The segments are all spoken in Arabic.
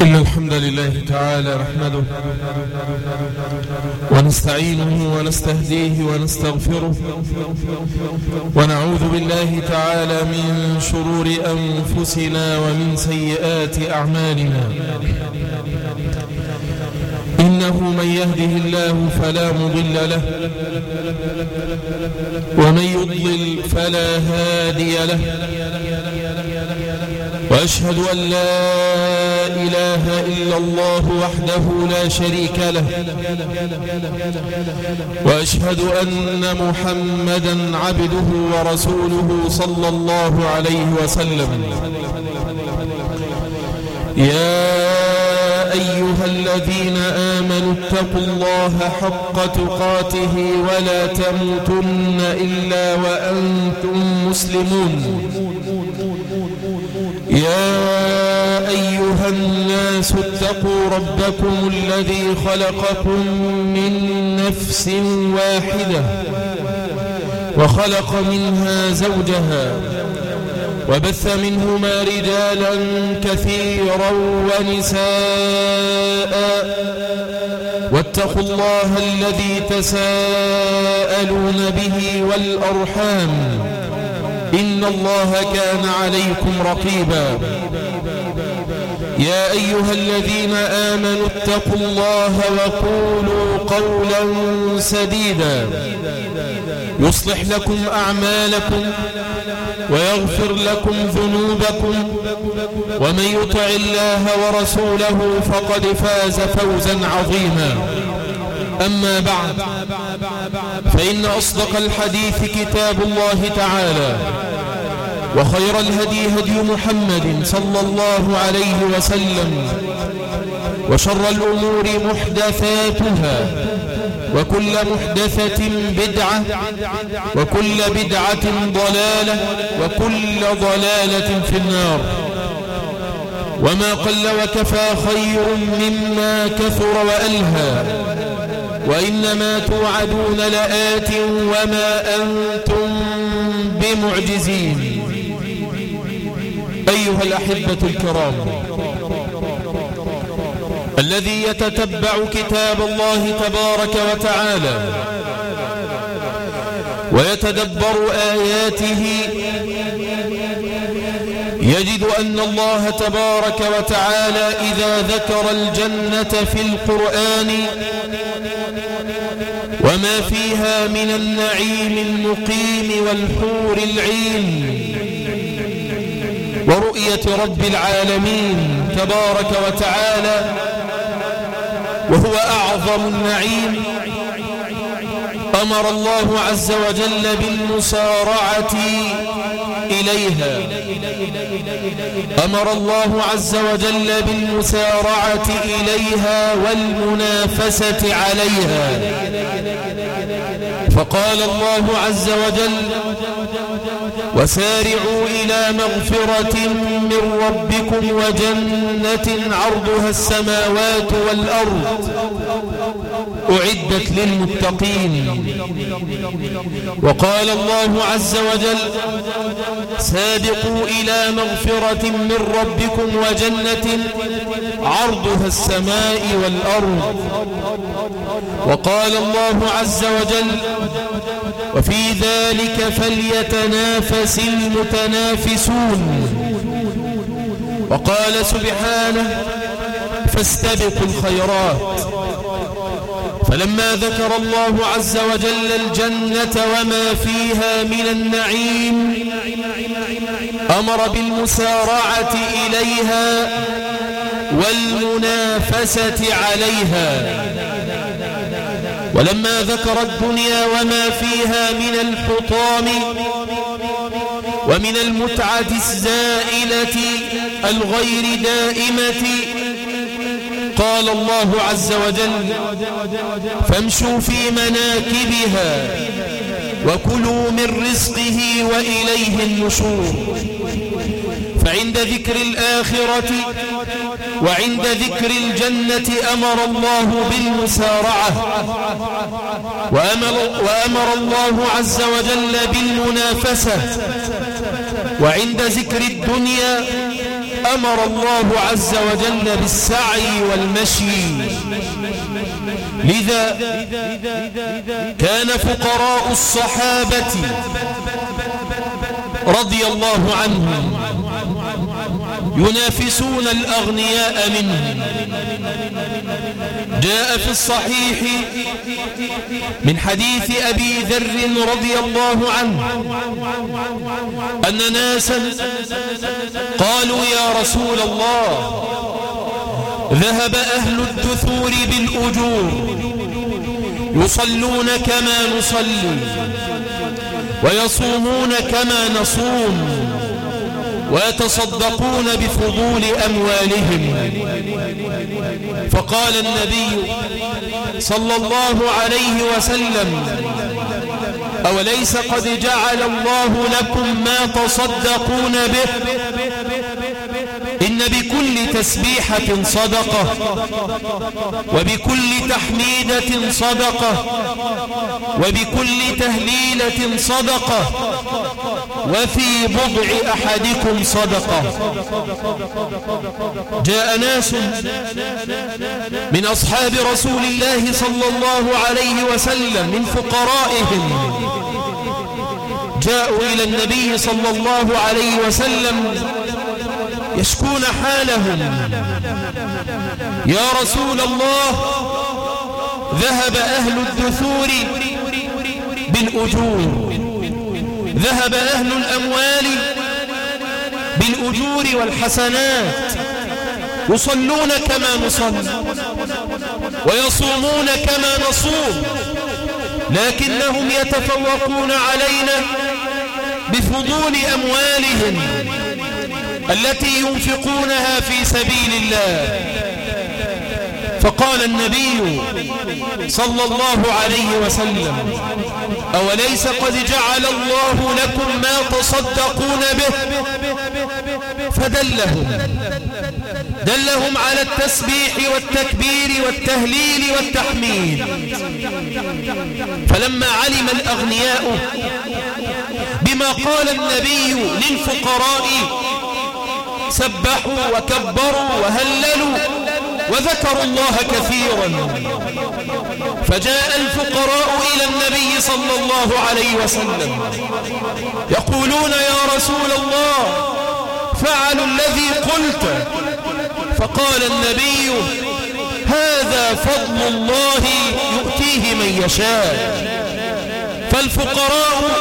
إن الحمد لله تعالى نحمده ونستعينه ونستهديه ونستغفره ونعوذ بالله تعالى من شرور أنفسنا ومن سيئات أعمالنا. إنه من يهده الله فلا مضل له ومن يضلل فلا هادي له، وأشهد أن لا إله إلا الله وحده لا شريك له، وأشهد أن محمدا عبده ورسوله صلى الله عليه وسلم. يا أيها الذين آمنوا اتقوا الله حق تقاته ولا تموتن إلا وأنتم مسلمون. يا أيها الناس اتقوا ربكم الذي خلقكم من نفس واحدة وخلق منها زوجها وبث منهما رجالا كثيرا ونساء، واتقوا الله الذي تساءلون به والأرحام إن الله كان عليكم رقيبا. يا أيها الذين آمنوا اتقوا الله وقولوا قولا سديدا يصلح لكم أعمالكم ويغفر لكم ذنوبكم، ومن يطع الله ورسوله فقد فاز فوزا عظيما. أما بعد، فإن أصدق الحديث كتاب الله تعالى، وخير الهدي هدي محمد صلى الله عليه وسلم، وشر الأمور محدثاتها، وكل محدثة بدعة، وكل بدعة ضلالة، وكل ضلالة في النار. وما قل وكفى خير مما كثر وألهى، وإنما توعدون لآت وما أنتم بمعجزين. أيها الأحبة الكرام، الذي يتتبع كتاب الله تبارك وتعالى ويتدبر آياته يجد أن الله تبارك وتعالى إذا ذكر الجنة في القرآن وما فيها من النعيم المقيم والحور العين ورؤية رب العالمين تبارك وتعالى، وهو أعظم النعيم، أمر الله عز وجل بالمسارعة إليها. أمر الله عز وجل بالمسارعة إليها والمنافسة عليها، فقال الله عز وجل: وسارعوا إلى مغفرة من ربكم وجنة عرضها السماوات والأرض أعدت للمتقين. وقال الله عز وجل: سابقوا إلى مغفرة من ربكم وجنة عرضها السماء والأرض. وقال الله عز وجل: وفي ذلك فليتنافس المتنافسون. وقال سبحانه: فاستبقوا الخيرات. فلما ذكر الله عز وجل الجنة وما فيها من النعيم أمر بالمسارعة إليها والمنافسة عليها. ولما ذكر الدنيا وما فيها من الحطام ومن المتعة الزائلة الغير دائمة قال الله عز وجل: فامشوا في مناكبها وكلوا من رزقه وإليه النشور. فعند ذكر الآخرة وعند ذكر الجنة أمر الله بالمسارعة، وأمر الله عز وجل بالمنافسة. وعند ذكر الدنيا أمر الله عز وجل بالسعي والمشي. لذا كان فقراء الصحابة رضي الله عنهم ينافسون الأغنياء منهم. جاء في الصحيح من حديث أبي ذر رضي الله عنه أن ناسا قالوا يا رسول الله ذهب أهل الدثور بالأجور يصلون كما نصلي ويصومون كما نصوم ويتصدقون بفضول أموالهم. فقال النبي صلى الله عليه وسلم أوليس قد جعل الله لكم ما تصدقون به إن بكل تسبيحة صدقة وبكل تحميدة صدقة وبكل تهليلة صدقة وفي بضع أحدكم صدقة. جاء ناس من أصحاب رسول الله صلى الله عليه وسلم من فقرائهم جاءوا إلى النبي صلى الله عليه وسلم يشكون حالهم. يا رسول الله ذهب أهل الدثور بالأجور، ذهب أهل الأموال بالأجور والحسنات، يصلون كما نصلي ويصومون كما نصوم، لكنهم يتفوقون علينا بفضول أموالهم التي ينفقونها في سبيل الله. فقال النبي صلى الله عليه وسلم أوليس قد جعل الله لكم ما تصدقون به؟ دلهم على التسبيح والتكبير والتهليل والتحميد. فلما علم الأغنياء بما قال النبي للفقراء سبحوا وكبروا وهللوا وذكروا الله كثيرا. فجاء الفقراء إلى النبي صلى الله عليه وسلم يقولون يا رسول الله فعلوا الذي قلت. فقال النبي هذا فضل الله يؤتيه من يشاء. فالفقراء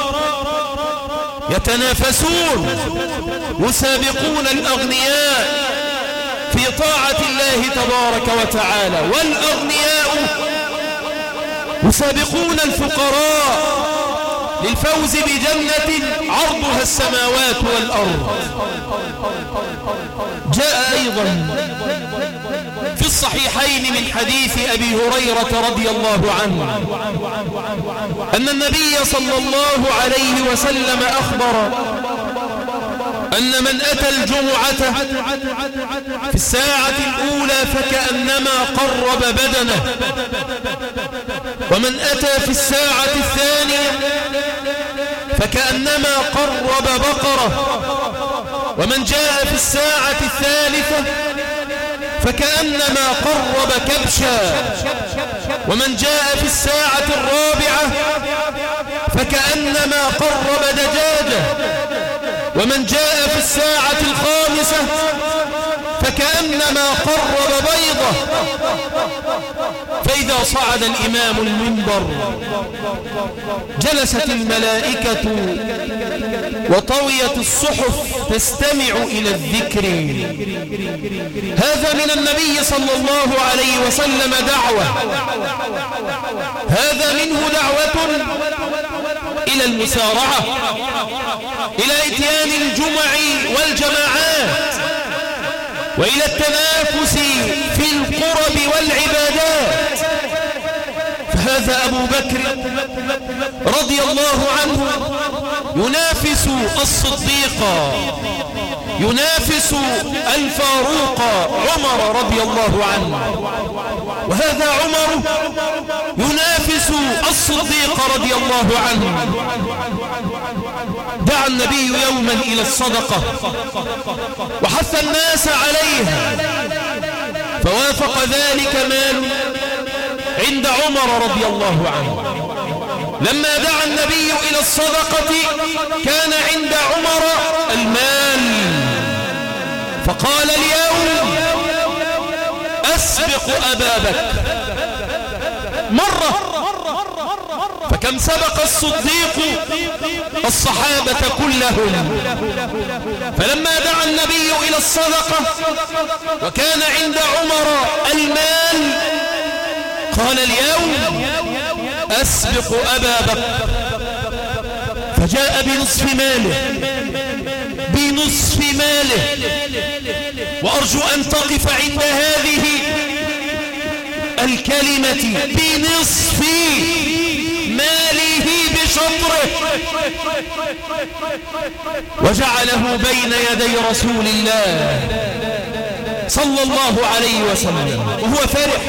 يتنافسون يسابقون الأغنياء في طاعة الله تبارك وتعالى، والأغنياء يسابقون الفقراء للفوز بجنة عرضها السماوات والأرض. جاء أيضا في الصحيحين من حديث أبي هريرة رضي الله عنه أن النبي صلى الله عليه وسلم أخبر أن من أتى الجمعة في الساعة الأولى فكأنما قرب بدنه، ومن أتى في الساعة الثانية فكأنما قرب بقرة، ومن جاء في الساعة الثالثة فكأنما قرب كبشا، ومن جاء في الساعة الرابعة فكأنما قرب دجاجة، ومن جاء في الساعة الخامسة فكأنما قرب بيضة. فإذا صعد الإمام المنبر جلست الملائكة وطويت الصحف تستمع إلى الذكر. هذا من النبي صلى الله عليه وسلم دعوة، هذا منه دعوة إلى المسارعة، إلى إتيان الجمع والجماعات، وإلى التنافس في القرب والعبادات. فهذا أبو بكر رضي الله عنه ينافس الصديق، ينافس الفاروق عمر رضي الله عنه، وهذا عمر ينافس الصديق رضي الله عنه. دعا النبي يوما إلى الصدقة وحث الناس عليها، فوافق ذلك مال عند عمر رضي الله عنه. لما دعا النبي إلى الصدقة كان عند عمر المال، فقال اليوم أسبق أبا بكر مرة. فكم سبق الصديق الصحابة كلهم. فلما دعا النبي إلى الصدقة وكان عند عمر المال قال اليوم أسبق أبا بكر، فجاء بنصف ماله. وأرجو أن تقف عند هذه الكلمة، بنصف ماله بشطره، وجعله بين يدي رسول الله صلى الله عليه وسلم وهو فرح.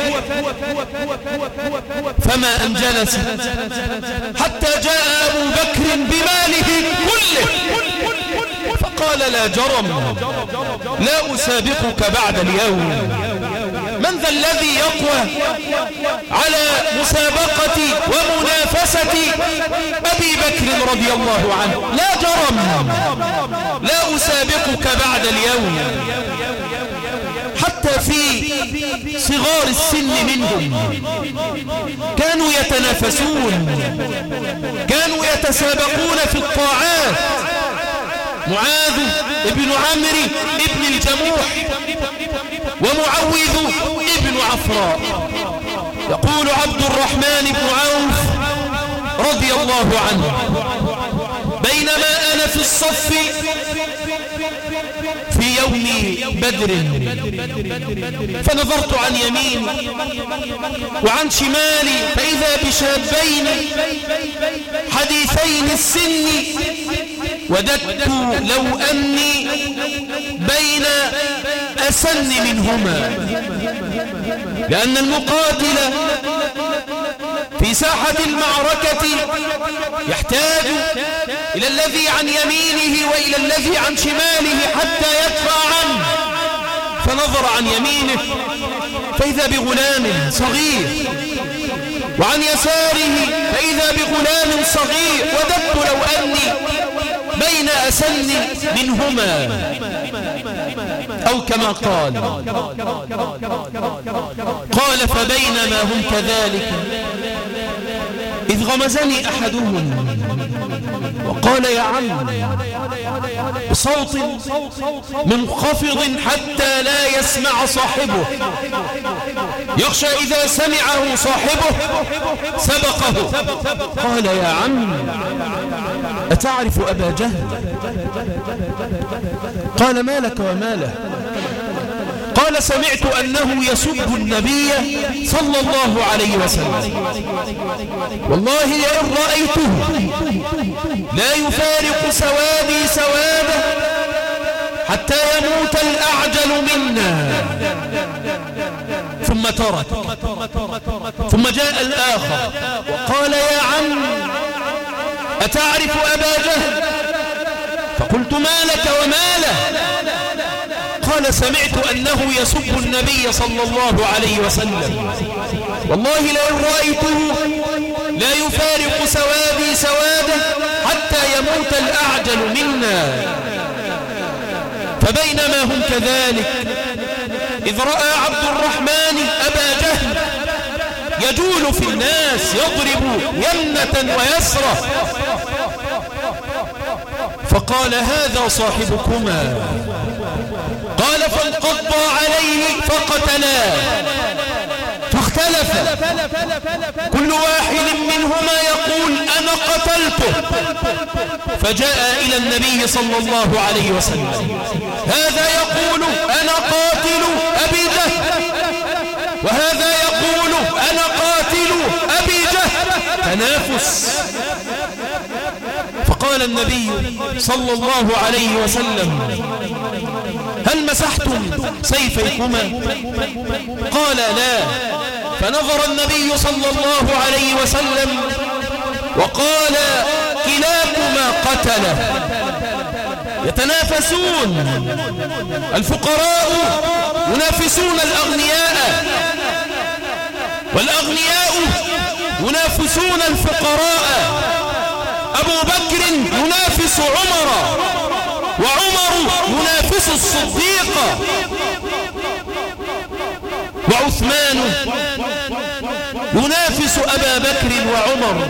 فما أن جلس حتى جاء أبو بكر بماله كله، فقال لا جرم، لا أسابقك بعد اليوم. من ذا الذي يقوى على مسابقة ومنافسة أبي بكر رضي الله عنه؟ لا جرم، لا أسابقك بعد اليوم. حتى في صغار السن منهم كانوا يتنافسون، كانوا يتسابقون في الطاعات. معاذ ابن عمرو ابن الجموح ومعوذ ابن عفراء. يقول عبد الرحمن بن عوف رضي الله عنه: بينما أنا في الصف في يوم بدر، فنظرت عن يميني وعن شمالي فإذا بشابين حديثين السن، وددت لو أني بين أسن منهما، لأن المقاتل في ساحة المعركة يحتاج إلى الذي عن يمينه وإلى الذي عن شماله حتى يدفع عنه. فنظر عن يمينه فإذا بغلام صغير، وعن يساره فإذا بغلام صغير، وددت لو أني بين أسن منهما، أو كما قال فبينما هم كذلك إذ غمزني أحدهم وقال يا عم بصوت منخفض حتى لا يسمع صاحبه، يخشى إذا سمعه صاحبه سبقه. قال يا عم أتعرف أبا جهل؟ قال ما لك وما له؟ قال سمعت أنه يسب النبي صلى الله عليه وسلم، والله لئن رأيته لا يفارق سوادي سواده حتى يموت الأعجل منا. ثم ترك، ثم جاء الآخر وقال يا عم أتعرف أبا جهل؟ فقلت ما لك وما له؟ قال سمعت أنه يسب النبي صلى الله عليه وسلم، والله لئن رأيته لا يفارق سوادي سواده حتى يموت الأعجل منا. فبينما هم كذلك إذ رأى عبد الرحمن أبا جهل يجول في الناس يضرب يمنة ويسرة، فقال هذا صاحبكما. قال فانقضى عليه فقتلاه، فاختلف كل واحد منهما يقول أنا قتلته. فجاء إلى النبي صلى الله عليه وسلم، هذا يقول أنا قاتل أبي جهل، وهذا يقول أنا قاتل أبي جهل، تنافس. فقال النبي صلى الله عليه وسلم هل مسحتم سيفيكما؟ قال لا. فنظر النبي صلى الله عليه وسلم وقال كلاكما قتله. يتنافسون، الفقراء ينافسون الأغنياء، والأغنياء ينافسون الفقراء. أبو بكر ينافس عمر، وعمر ينافس الصديق، وعثمان ينافس أبا بكر وعمر،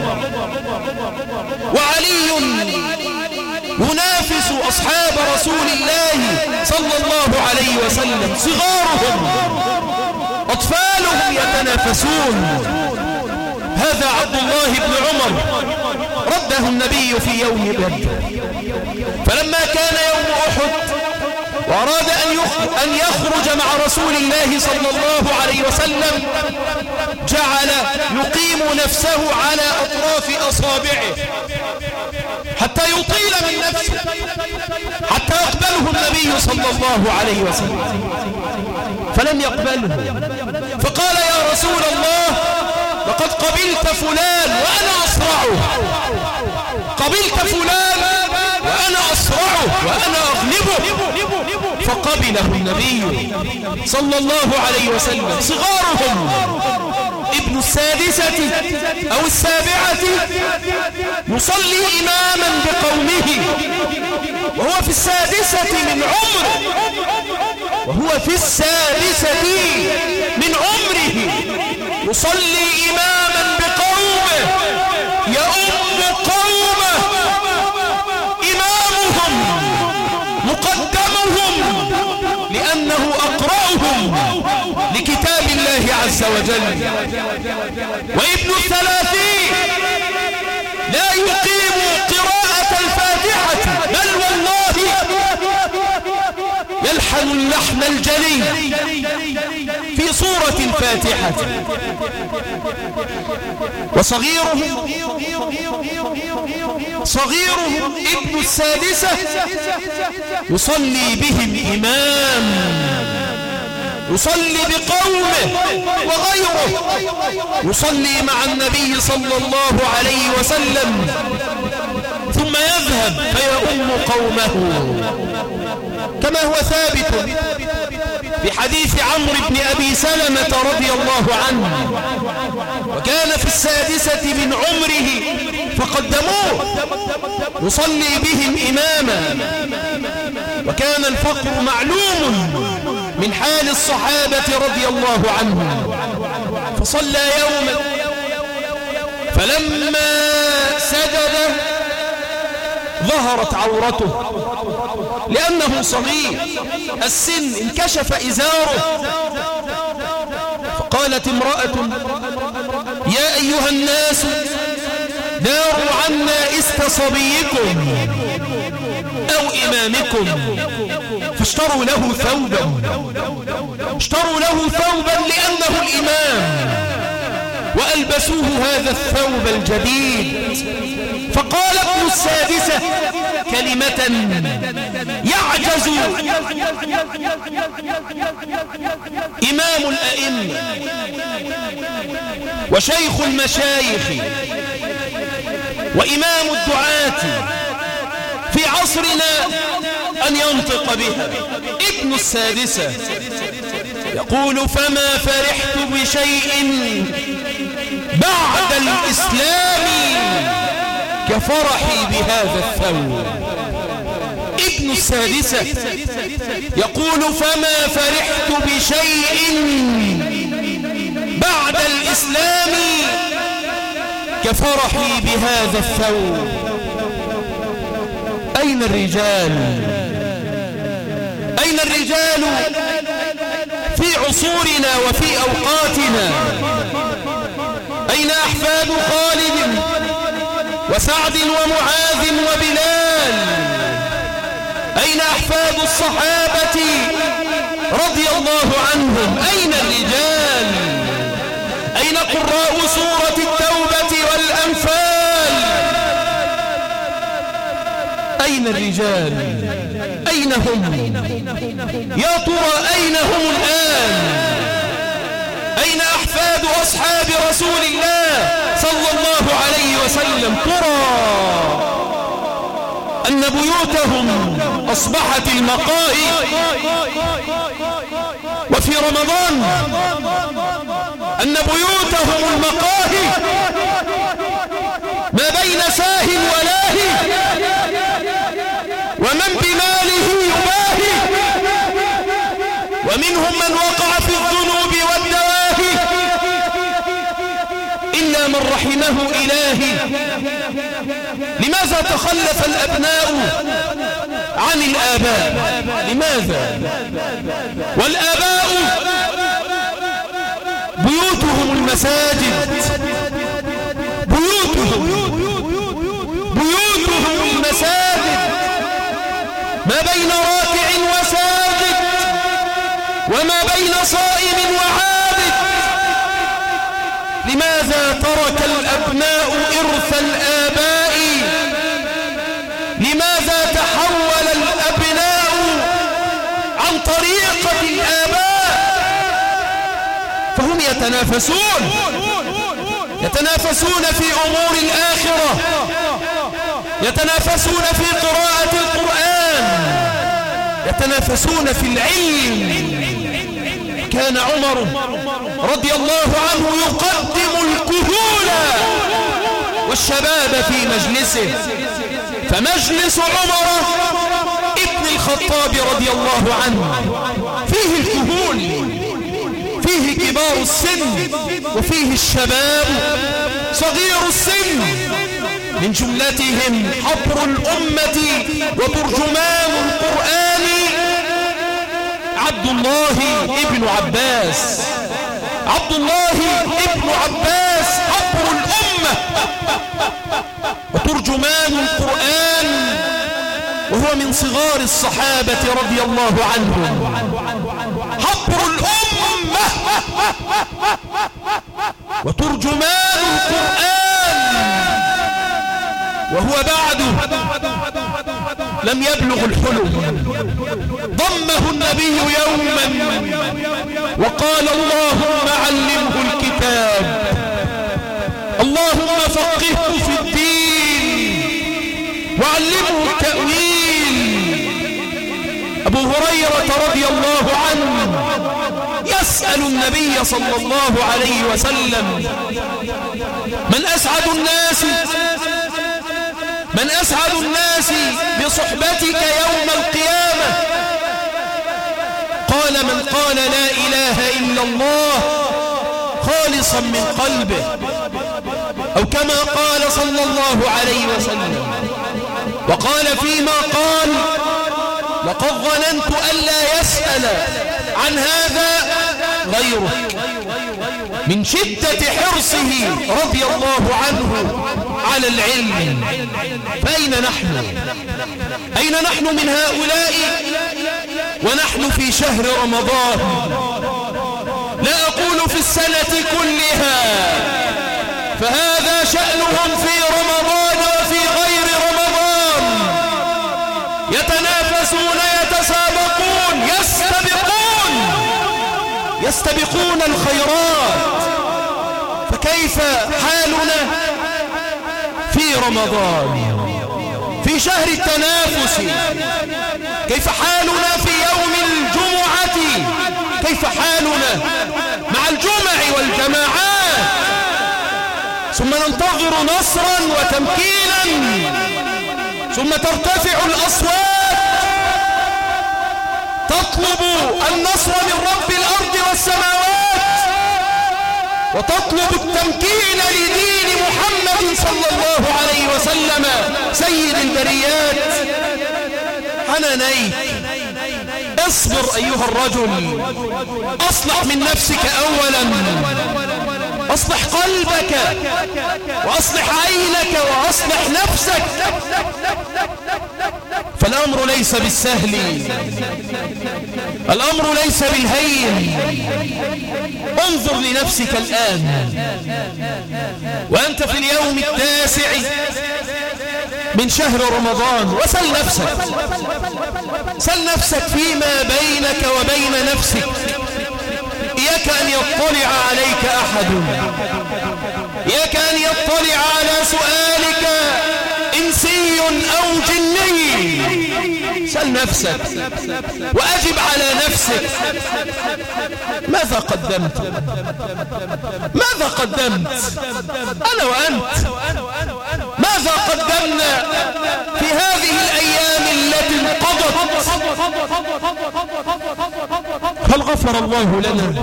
وعلي ينافس أصحاب رسول الله صلى الله عليه وسلم. صغارهم أطفالهم يتنافسون. هذا عبد الله بن عمر رده النبي في يوم بدر، فلما كان يوم أحد وأراد أن يخرج مع رسول الله صلى الله عليه وسلم، جعل يقيم نفسه على أطراف أصابعه حتى يطيل من نفسه، حتى يقبله النبي صلى الله عليه وسلم، فلم يقبله. فقال يا رسول الله لقد قبلت فلان وأنا أصرعه، قبلت فلان وأنا أصرعه وأنا أغلبه. فقبله النبي صلى الله عليه وسلم. صغارهم ابن السادسة أو السابعة يصلي إماما بقومه وهو في السادسة من عمره، وهو في السادسة من عمره يصلي إماما بقومه، يؤم قومه، إمامهم مقدمهم لأنه أقرأهم لكتاب الله عز وجل. وابن الثلاثين لا يقيم قراءة الفاتحة، بل والله يلحن اللحن الجلي في سورة الفاتحة. وصغيرهم ابن السادسة يصلي بهم إمام، يصلي بقومه وغيره، يصلي مع النبي صلى الله عليه وسلم، ثم يذهب فيؤم قومه، كما هو ثابت بحديث عمرو بن أبي سلمة رضي الله عنه، وكان في السادسة من عمره فقدموه يصلي بهم إماما. وكان الفقر معلوم من حال الصحابة رضي الله عنهم، فصلى يوما فلما سجد ظهرت عورته لأنه صغير السن، انكشف إزاره. فقالت امرأة يا أيها الناس داروا عنا إسك صبيكم أو إمامكم، فاشتروا له ثوبا لأنه الإمام، وألبسوه هذا الثوب الجديد. فقال ابن السادسة كلمة يعجز إمام الأئمة وشيخ المشايخ وإمام الدعاة في عصرنا أن ينطق بها. ابن السادسة يقول فما فرحت بشيء بعد الإسلام كفرحي بهذا الثوب. ابن السادسة يقول فما فرحت بشيء بعد الإسلام كفرحي بهذا الثوب. أين الرجال؟ أين الرجال في عصورنا وفي أوقاتنا؟ أين أحفاد خالد وسعد ومعاذ وبلال؟ أين أحفاد الصحابة رضي الله عنهم؟ أين الرجال؟ أين قراء سورة التوبة والأنفال؟ أين الرجال؟ أين هم؟ يا ترى أين هم الآن؟ أين أحفاد أصحاب رسول الله صلى الله عليه وسلم؟ ترى أن بيوتهم أصبحت المقاهي، وفي رمضان أن بيوتهم المقاهي ما بين ساه ولاهي، ومن بماله يباهي، ومنهم من وقع في الذنوب والدواهي إلا من رحمه إلهي. لماذا تخلف الأبناء عن الآباء؟ لماذا؟ والآباء بيوتهم المساجد، بيوتهم المساجد، ما بين راكع وساجد، وما بين صائم وعابد. لماذا ترك الأبناء إرث الآباء؟ لماذا تحول الأبناء عن طريقة الآباء؟ فهم يتنافسون في أمور الآخرة، يتنافسون في قراءة القرآن، يتنافسون في العلم. كان عمر رضي الله عنه يقدم الكهول والشباب في مجلسه، فمجلس عمر ابن الخطاب رضي الله عنه فيه الكهول، فيه كبار السن، وفيه الشباب صغير السن، من جملتهم حبر الأمة وترجمان القرآن عبد الله ابن عباس. عبد الله ابن عباس حبر الأمة وترجمان القرآن، وهو من صغار الصحابة رضي الله عنهم. حبر الأمة وترجمان القرآن، وهو بعده لم يبلغ الحلم. ضمه النبي يوما وقال اللهم علمه الكتاب، اللهم فقهه في الدين وعلمه التأويل. أبو هريرة رضي الله عنه يسأل النبي صلى الله عليه وسلم من أسعد الناس بصحبتك يوم القيامة؟ قال من قال لا إله إلا الله خالصا من قلبه، أو كما قال صلى الله عليه وسلم. وقال فيما قال لقد ظننت ألا يسأل عن هذا غيرك، من شدة حرصه رضي الله عنه على العلم. فأين نحن؟ أين نحن من هؤلاء ونحن في شهر رمضان؟ لا أقول في السنة كلها، فهذا شأنهم في رمضان وفي غير رمضان. يتنافسون، يتسابقون، يستبقون الخيرات. فكيف حالنا في رمضان، في شهر التنافس؟ كيف حالنا في يوم الجمعة؟ كيف حالنا مع الجمع والجماعات؟ ثم ننتظر نصرا وتمكينا، ثم ترتفع الأصوات تطلب النصر من رب الأرض والسماوات، وتطلب التمكين لدين محمد صلى الله عليه وسلم سيد البريات. حنانيك، اصبر أيها الرجل، أصلح من نفسك أولا، أصلح قلبك وأصلح عينك وأصلح نفسك. فالأمر ليس بالسهل، الأمر ليس بالهين. انظر لنفسك الآن وأنت في اليوم 9 من شهر رمضان، وسل نفسك، سل نفسك فيما بينك وبين نفسك. إياك أن يطلع عليك أحد، إياك أن يطلع على سؤالك إنسي أو جني سلني. سل نفسك وأجب على نفسك، ماذا قدمت؟ ماذا قدمت أنا وأنت؟ ماذا قدمنا في هذه الأيام التي انقضت؟ هل غفر الله لنا؟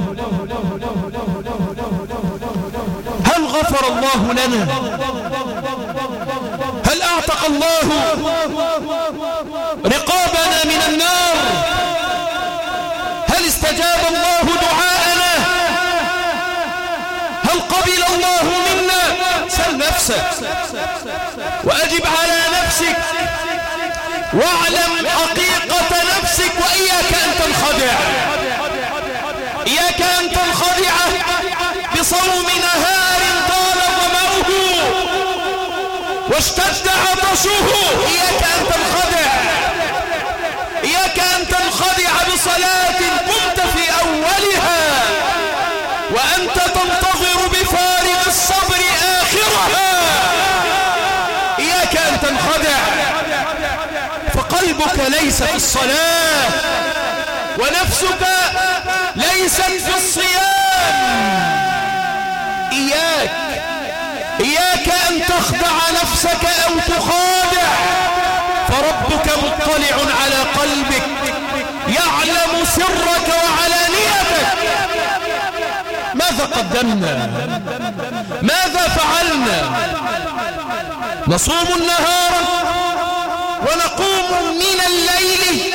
هل غفر الله لنا؟ هل أعتق الله رقابنا من النار؟ هل استجاب الله دعاءنا؟ هل قبل الله منا؟ سل نفسك وأجب على نفسك واعلم حقيقة نفسك، وإياك أن تنخدع. إياك أن تنخدع بصوم نهار طال ظمأه واشتد عطشه. إياك أن تنخدع. إياك أن تنخدع بصلاة قمت في أولها وأنت تنتظر بفارغ الصبر آخرها. إياك أن تنخدع، فقلبك ليس في الصلاة ونفسك ليست في الصيام. إياك أن تخدع نفسك أو تخادع، فربك مطلع على قلبك، يعلم سرك وعلانيتك. ماذا قدمنا؟ ماذا فعلنا؟ نصوم النهار ونقوم من الليل،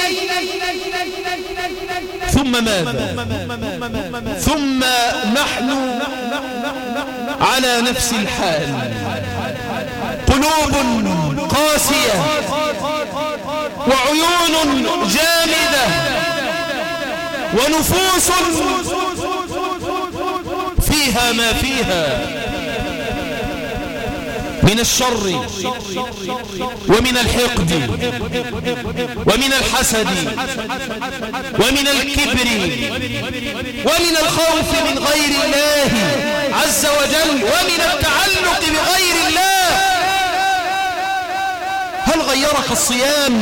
ثم ماذا؟ ثم نحن على نفس الحال، قلوب قاسية وعيون جامدة ونفوس فيها ما فيها من الشر ومن الحقد ومن الحسد ومن الكبر ومن الخوف من غير الله عز وجل ومن التعلق بغير الله. هل غيرك الصيام؟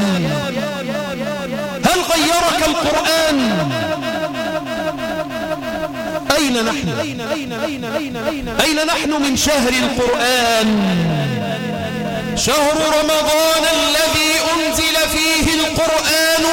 هل غيرك القرآن؟ أين نحن؟ أين نحن من شهر القرآن؟ شهر رمضان الذي أنزل فيه القرآن.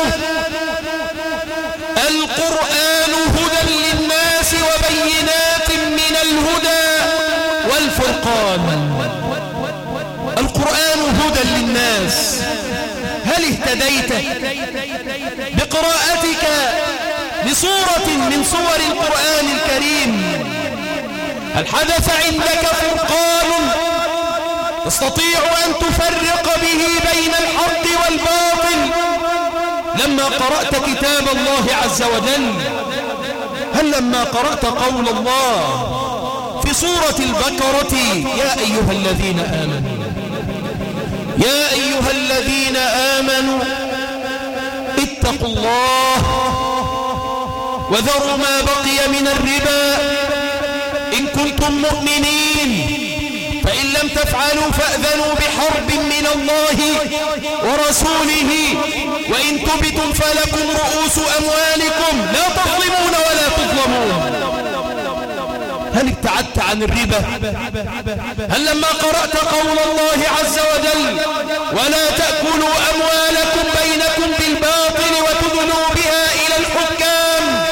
القرآن هدى للناس وبينات من الهدى والفرقان. القرآن هدى للناس. هل اهتديت بقراءتك لصورة من صور القرآن الكريم؟ هل حدث عندك فرقان تستطيع أن تفرق به بين الحق والباطل لما قرأت كتاب الله عز وجل؟ هل لما قرأت قول الله في سورة البقرة يا أيها الذين آمنوا، يا أيها الذين آمنوا اتقوا الله وذروا ما بقي من الربا إن كنتم مؤمنين، فإن لم تفعلوا فأذنوا بحرب من الله ورسوله، وإن تبتم فلكم رؤوس أموالكم لا تظلمون ولا تظلمون. هل ابتعدت عن الربا؟ هل لما قرأت قول الله عز وجل ولا تأكلوا أموالكم بينكم بالباطل وتدلوا بها إلى الحكام،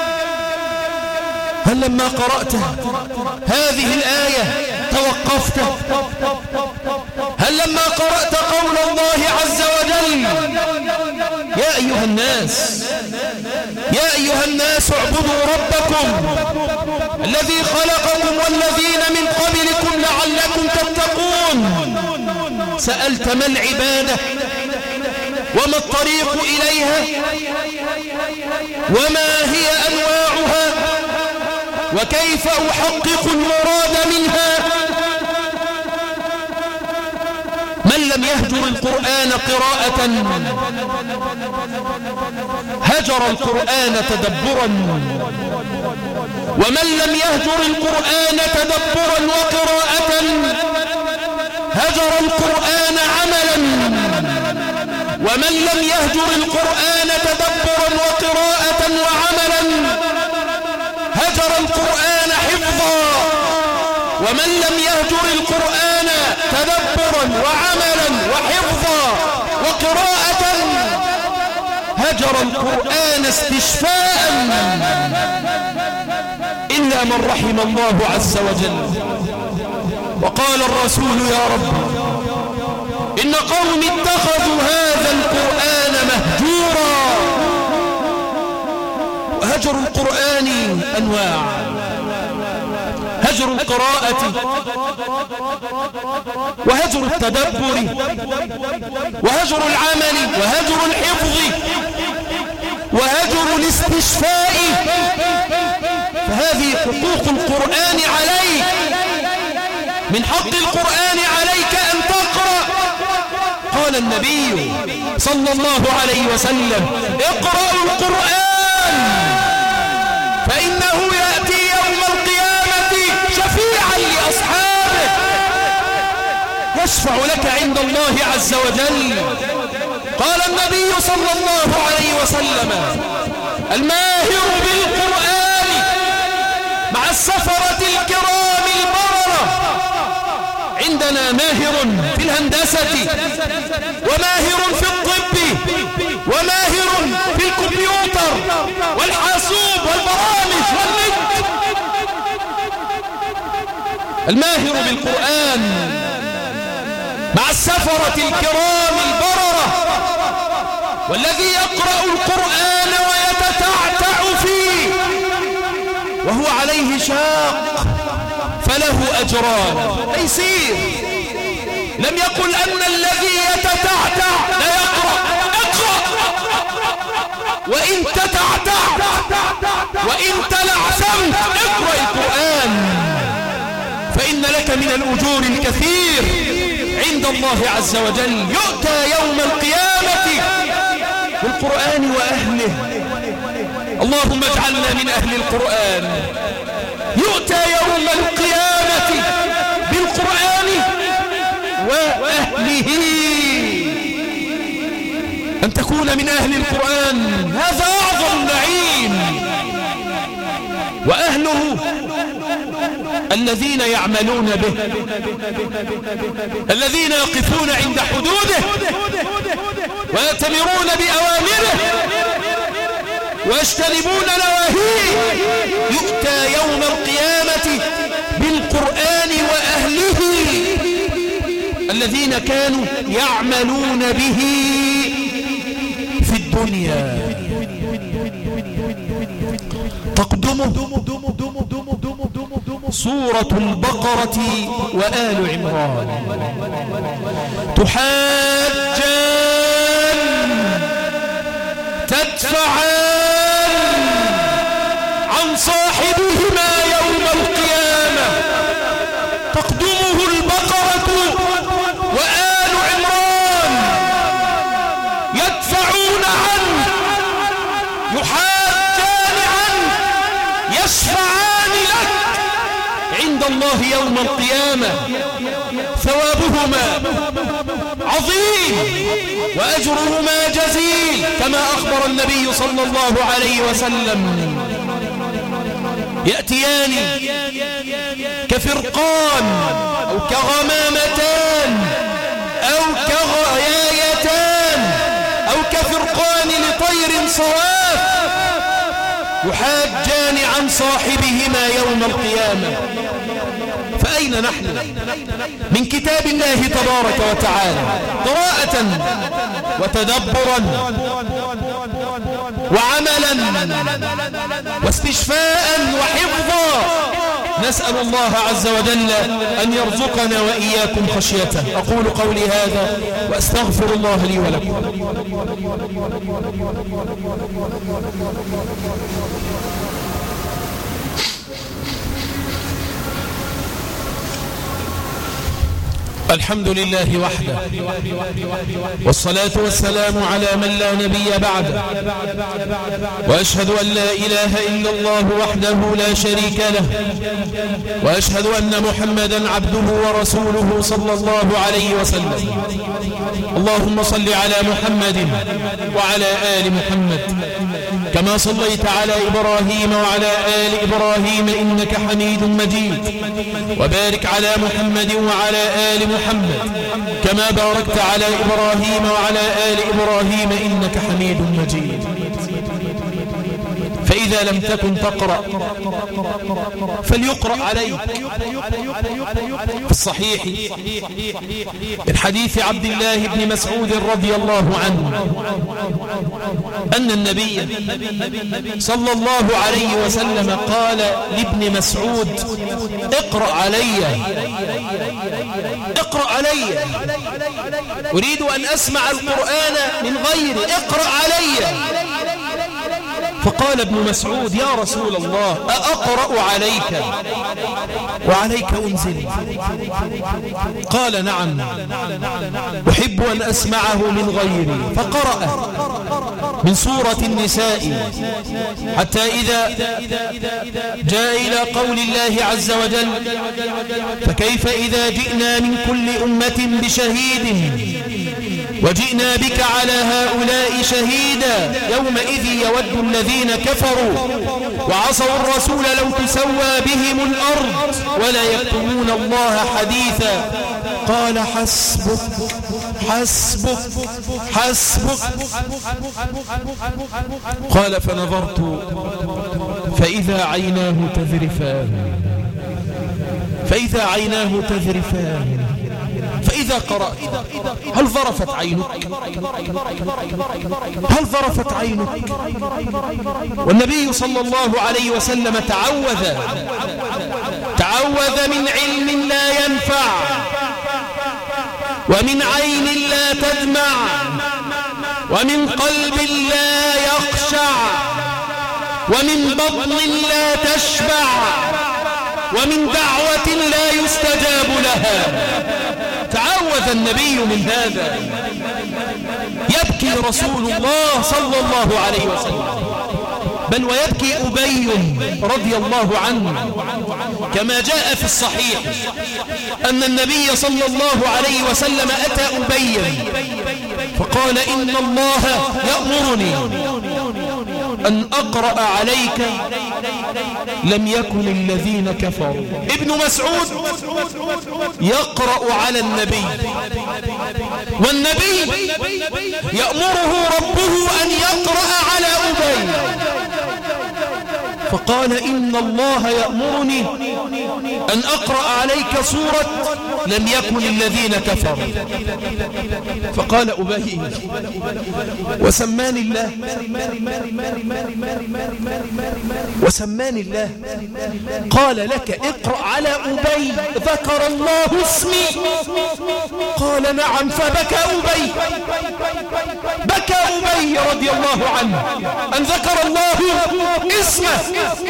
هل لما قرأت هذه الآية توقفت؟ هل لما قرأت قول الله عز وجل يا أيها الناس، يا أيها الناس اعبدوا ربكم الذي خلقكم والذين من قبلكم لعلكم تتقون، سألت ما العبادة وما الطريق إليها وما هي أنواعها وكيف أحقق المراد منها؟ من لم يهجر القرآن قراءة هجر القرآن تدبرا، ومن لم يهجر القرآن تدبرا وقراءة هجر القرآن عملا. ومن لم يهجر القرآن تدبرا وقراءة وعملا هجر القرآن حفظا. ومن لم يهجر القرآن تدبرا وعملا وحفظا وقراءة هجر القرآن استشفاء إلا من رحم الله عز وجل. وقال الرسول يا رب إن قوم اتخذوا هذا القرآن مهجورا. وهجر القرآن أنواع: هجر القراءة، وهجر التدبر، وهجر العمل، وهجر الحفظ، وهجر الاستشفاء. فهذه حقوق القرآن عليك. من حق القرآن عليك أن تقرأ. قال النبي صلى الله عليه وسلم: اقرأوا القرآن فإنه يأتي يوم القيامة شفيعا لأصحابه، يشفع لك عند الله عز وجل. قال النبي صلى الله عليه وسلم: الماهر بالقرآن مع السفرة الكرام البررة. عندنا ماهر في الهندسة، وماهر في الطب، وماهر في الكمبيوتر والحاسوب والبرامج والنت. الماهر بالقرآن مع السفرة الكرام البررة، والذي يقرأ القرآن ويتتعتع فيه وهو عليه شاق فله أجران. تيسير. لم يقل أن الذي يتتعتع لا يقرأ. اقرأ، وإن تتعتع وإن تلعثمت اقرأ القرآن، فإن لك من الأجور الكثير عند الله عز وجل. يؤتى يوم القيامة بالقرآن وأهله. اللهم اجعلنا من أهل القرآن. يؤتى يوم القيامة بالقرآن وأهله. أن تكون من أهل القرآن هذا أعظم نعيم. وأهله الذين يعملون به، الذين يقفون عند حدوده ويأتمرون بأوامره ويجتنبون نواهيه. يؤتى يوم القيامة بالقرآن وأهله الذين كانوا يعملون به في الدنيا. تقدمه سورة البقرة وآل عمران. تحاجان تدفعان عن صاحبهما يوم القيامة. تقدمه البقرة وآل عمران يدفعون عنه، يحاجان عنه، يشفعان لك عند الله يوم القيامة. ثوابهما عظيم وأجرهما جزيل، كما أخبر النبي صلى الله عليه وسلم. يأتيان كفرقان أو كغمامتان أو كغيايتان أو كفرقان لطير صواف، يحاجان عن صاحبهما يوم القيامة. فأين نحن من كتاب الله تبارك وتعالى قراءة وتدبرا وعملا واستشفاء وحفظا؟ نسأل الله عز وجل أن يرزقنا وإياكم خشيته. أقول قولي هذا وأستغفر الله لي ولكم. الحمد لله وحده، والصلاة والسلام على من لا نبي بعده، وأشهد أن لا إله إلا الله وحده لا شريك له، وأشهد أن محمدا عبده ورسوله صلى الله عليه وسلم. اللهم صل على محمد وعلى آل محمد كما صليت على إبراهيم وعلى آل إبراهيم إنك حميد مجيد، وبارك على محمد وعلى آل محمد كما باركت على إبراهيم وعلى آل إبراهيم إنك حميد مجيد. فإذا لم تكن تقرأ فليقرأ عليك. في الصحيح من حديث عبد الله بن مسعود رضي الله عنه أن النبي صلى الله عليه وسلم قال لابن مسعود: اقرأ علي، اقرأ علي، أريد أن أسمع القرآن من غيري، اقرأ علي. فقال ابن مسعود: يا رسول الله، أقرأ عليك وعليك أنزل؟ قال: نعم، أحب أن أسمعه من غيري. فقرأ من سورة النساء حتى إذا جاء إلى قول الله عز وجل: فكيف إذا جئنا من كل أمة بشهيد وجئنا بك على هؤلاء شهيدا يومئذ يود الذين كفروا وعصوا الرسول لو تسوى بهم الأرض ولا يكتمون الله حديثا. قال: حسبك حسبك حسبك. قال: فنظرت فإذا عيناه تذرفان، فإذا عيناه تذرفان. فإذا قرأت هل ظرفت عينك؟ هل ظرفت عينك؟ والنبي صلى الله عليه وسلم تعوذ من علم لا ينفع، ومن عين لا تدمع، ومن قلب لا يخشع، ومن بطن لا تشبع، ومن دعوة لا يستجاب لها. تعوذ النبي من هذا. يبكي رسول الله صلى الله عليه وسلم، بل ويبكي أبي رضي الله عنه، كما جاء في الصحيح أن النبي صلى الله عليه وسلم أتى أبيا فقال: إن الله يأمرني أن أقرأ عليك لم يكن الذين كفروا. ابن مسعود يقرأ على النبي، والنبي يأمره ربه أن يقرأ على أبي، فقال: إن الله يأمرني أن أقرأ عليك سورة لم يكن الذين كفروا. فقال أبي: وسماني الله، وسماني الله. قال: لك اقرأ على أبي، ذكر الله اسمي. قال: نعم. فبكى أبي، بكى أبي رضي الله عنه أن ذكر الله اسمه.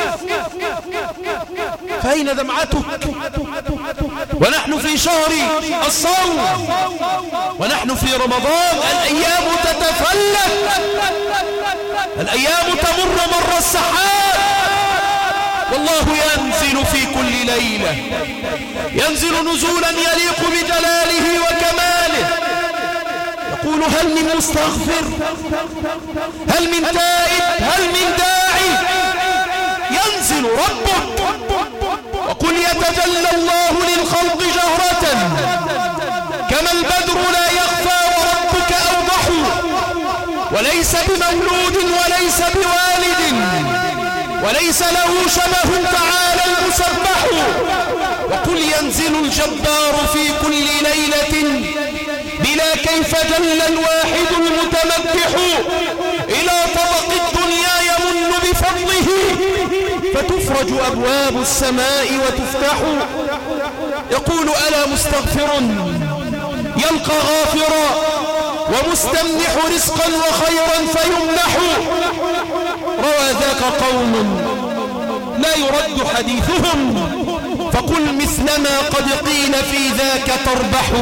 فأين دمعتك ونحن في شهر الصوم ونحن في رمضان؟ الأيام تتفلت، الأيام تمر مر السحاب، والله ينزل في كل ليلة، ينزل نزولا يليق بجلاله وكماله. يقول: هل من مستغفر؟ هل من تائب؟ هل من داعي؟ ينزل ربك. وقل: يتجلى الله للخلق جهرة كما البدر لا يخفى وربك أوضح، وليس بمولود وليس بوالد وليس له شبه تعالى المسبح. وقل: ينزل الجبار في كل ليلة بلا كيف جل الواحد المتمدح، إلى طبق الدنيا يمن بفضله فتفرج أبواب السماء وتفتح. يقول: ألا مستغفر يلقى غافرا ومستمنح رزقا وخيرا فيمنح. روى ذاك قوم لا يرد حديثهم فقل مثلما قد قيل في ذاك تربح.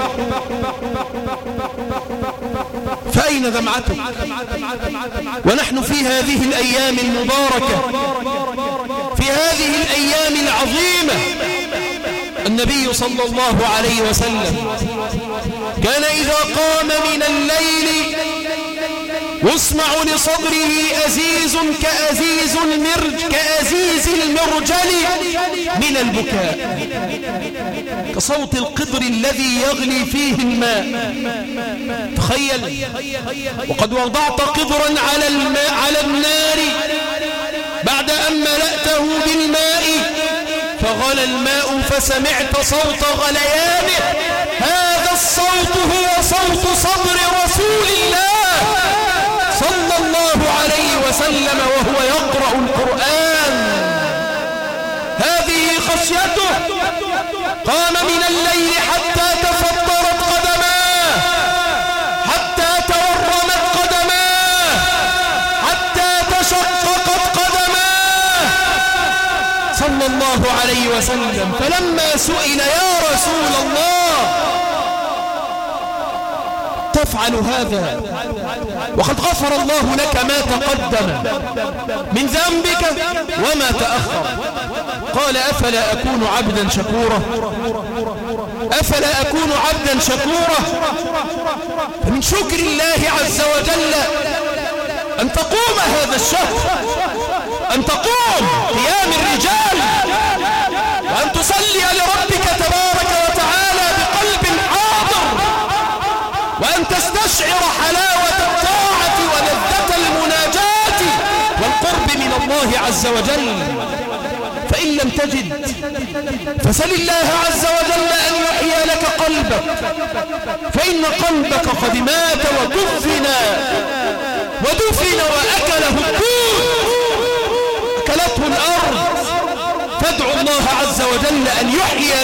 فأين دمعتك ونحن في هذه الأيام المباركة، في هذه الأيام العظيمة؟ النبي صلى الله عليه وسلم كان إذا قام من الليل يسمع لصدره أزيز كأزيز المرجل من البكاء، كصوت القدر الذي يغلي فيه الماء. تخيل، وقد وضعت قدرا على النار بعد أن ملأته بالماء فغلى الماء فسمعت صوت غليانه، هذا الصوت هو صوت صدر رسول الله صلى الله عليه وسلم وهو يقرأ القرآن. هذه خشيته، قام من الليل حتى تفطرت قدماه، حتى تورمت قدماه، حتى تشققت قدماه صلى الله عليه وسلم. فلما سئل يا رسول الله تفعل هذا وقد غفر الله لك ما تقدم من ذنبك وما تأخر، قال أفلا أكون عبدا شكورا؟ أفلا أكون عبدا شكورا؟ فمن شكر الله عز وجل أن تقوم هذا الشهر، أن تقوم قيام الرجال، وأن تصلي لربك تبارك وتعالى بقلب حاضر، وأن تستشعر حلاوة الطاعة ولذة المناجاة والقرب من الله عز وجل. فإن لم تجد فسل الله عز وجل أن يحيي لك قلبك، فإن قلبك قد مات ودفن وأكله الدود، أكلته الأرض. فادعو الله عز وجل أن يحيي